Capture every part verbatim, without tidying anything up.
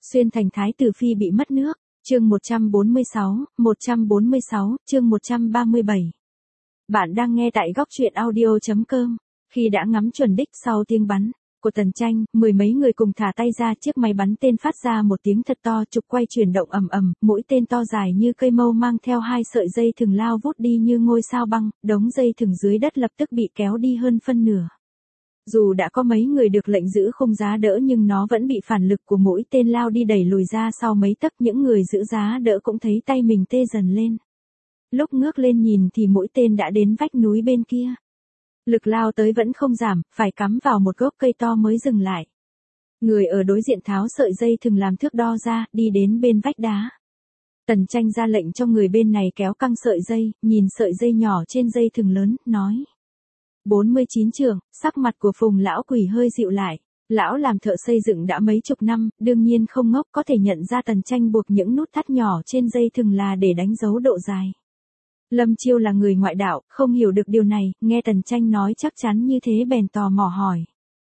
Xuyên thành thái tử phi bị mất nước, chương một trăm bốn mươi sáu, một trăm bốn mươi sáu, chương một trăm ba mươi bảy. Bạn đang nghe tại góc truyện audio chấm com. Khi đã ngắm chuẩn đích sau tiếng bắn của Tần Tranh, mười mấy người cùng thả tay ra, chiếc máy bắn tên phát ra một tiếng thật to, trục quay chuyển động ầm ầm, mũi tên to dài như cây mâu mang theo hai sợi dây thừng lao vút đi như ngôi sao băng, đống dây thừng dưới đất lập tức bị kéo đi hơn phân nửa. Dù đã có mấy người được lệnh giữ khung giá đỡ nhưng nó vẫn bị phản lực của mũi tên lao đi đẩy lùi ra sau mấy tấc. Những người giữ giá đỡ cũng thấy tay mình tê dần lên. Lúc ngước lên nhìn thì mũi tên đã đến vách núi bên kia. Lực lao tới vẫn không giảm, phải cắm vào một gốc cây to mới dừng lại. Người ở đối diện tháo sợi dây thừng làm thước đo ra, đi đến bên vách đá. Tần Tranh ra lệnh cho người bên này kéo căng sợi dây, nhìn sợi dây nhỏ trên dây thừng lớn, nói. bốn mươi chín trường, sắc mặt của Phùng lão quỷ hơi dịu lại. Lão làm thợ xây dựng đã mấy chục năm, đương nhiên không ngốc, có thể nhận ra Tần Tranh buộc những nút thắt nhỏ trên dây thừng là để đánh dấu độ dài. Lâm Chiêu là người ngoại đạo, không hiểu được điều này, nghe Tần Tranh nói chắc chắn như thế bèn tò mò hỏi.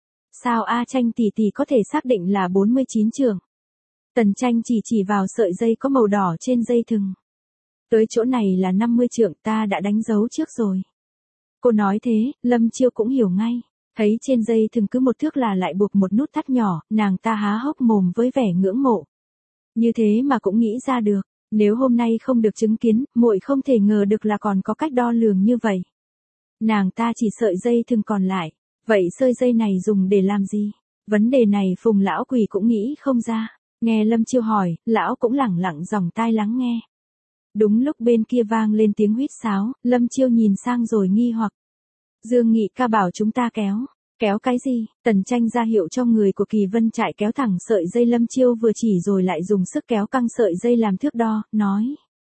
Sao A Tranh tỷ tỷ có thể xác định là bốn mươi chín trường? Tần Tranh chỉ chỉ vào sợi dây có màu đỏ trên dây thừng. Tới chỗ này là năm mươi trượng, ta đã đánh dấu trước rồi. Cô nói thế, Lâm Chiêu cũng hiểu ngay. Thấy trên dây thừng cứ một thước là lại buộc một nút thắt nhỏ, nàng ta há hốc mồm với vẻ ngưỡng mộ. Như thế mà cũng nghĩ ra được. Nếu hôm nay không được chứng kiến, muội không thể ngờ được là còn có cách đo lường như vậy. Nàng ta chỉ sợi dây thừng còn lại. Vậy sợi dây này dùng để làm gì? Vấn đề này Phùng lão quỷ cũng nghĩ không ra. Nghe Lâm Chiêu hỏi, lão cũng lẳng lặng dòng tai lắng nghe. Đúng lúc bên kia vang lên tiếng huýt sáo, Lâm Chiêu nhìn sang rồi nghi hoặc. Dương Nghị ca bảo chúng ta kéo. Kéo cái gì? Tần Tranh ra hiệu cho người của Kỳ Vân Trại kéo thẳng sợi dây. Lâm Chiêu vừa chỉ rồi lại dùng sức kéo căng sợi dây làm thước đo, nói.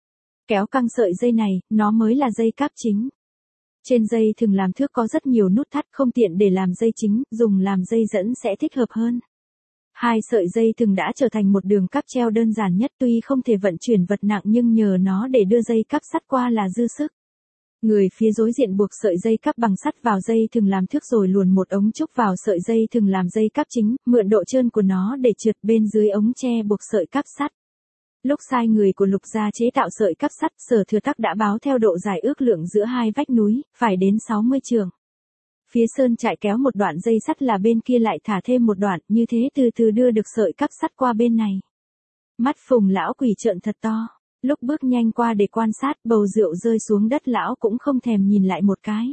Kéo căng sợi dây này, nó mới là dây cáp chính. Trên dây thừng làm thước có rất nhiều nút thắt, không tiện để làm dây chính, dùng làm dây dẫn sẽ thích hợp hơn. Hai sợi dây thừng đã trở thành một đường cáp treo đơn giản nhất, tuy không thể vận chuyển vật nặng nhưng nhờ nó để đưa dây cáp sắt qua là dư sức. Người phía đối diện buộc sợi dây cáp bằng sắt vào dây thừng làm thước rồi luồn một ống trúc vào sợi dây thừng làm dây cáp chính, mượn độ trơn của nó để trượt bên dưới ống tre buộc sợi cáp sắt. Lúc sai người của Lục gia chế tạo sợi cáp sắt, Sở Thừa Tắc đã báo theo độ dài ước lượng giữa hai vách núi, phải đến sáu mươi trường. Phía Sơn Trại kéo một đoạn dây sắt là bên kia lại thả thêm một đoạn, như thế từ từ đưa được sợi cáp sắt qua bên này. Mắt Phùng lão quỷ trợn thật to. Lúc bước nhanh qua để quan sát, bầu rượu rơi xuống đất lão cũng không thèm nhìn lại một cái.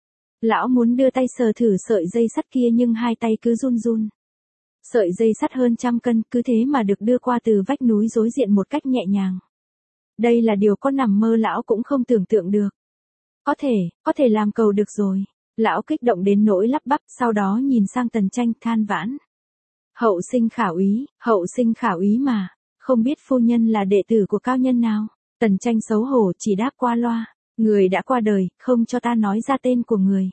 Lão muốn đưa tay sờ thử sợi dây sắt kia nhưng hai tay cứ run run. Sợi dây sắt hơn trăm cân, cứ thế mà được đưa qua từ vách núi đối diện một cách nhẹ nhàng. Đây là điều có nằm mơ lão cũng không tưởng tượng được. Có thể, có thể làm cầu được rồi. Lão kích động đến nỗi lắp bắp, sau đó nhìn sang Tần Tranh than vãn. Hậu sinh khả úy, hậu sinh khả úy mà. Không biết phu nhân là đệ tử của cao nhân nào? Tần Tranh xấu hổ chỉ đáp qua loa. Người đã qua đời, không cho ta nói ra tên của người.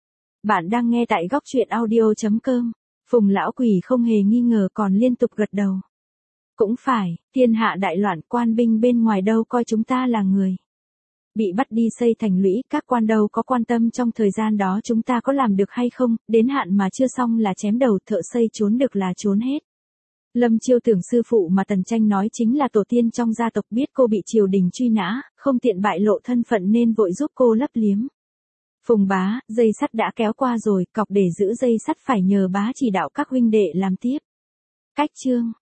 Bạn đang nghe tại góc truyện audio chấm com. Phùng lão quỷ không hề nghi ngờ còn liên tục gật đầu. Cũng phải, thiên hạ đại loạn, quan binh bên ngoài đâu coi chúng ta là người. Bị bắt đi xây thành lũy, các quan đâu có quan tâm trong thời gian đó chúng ta có làm được hay không, đến hạn mà chưa xong là chém đầu, thợ xây trốn được là trốn hết. Lâm Chiêu tưởng sư phụ mà Tần Tranh nói chính là tổ tiên trong gia tộc, biết cô bị triều đình truy nã, không tiện bại lộ thân phận nên vội giúp cô lấp liếm. Phùng bá, dây sắt đã kéo qua rồi, cọc để giữ dây sắt phải nhờ bá chỉ đạo các huynh đệ làm tiếp. Cách chương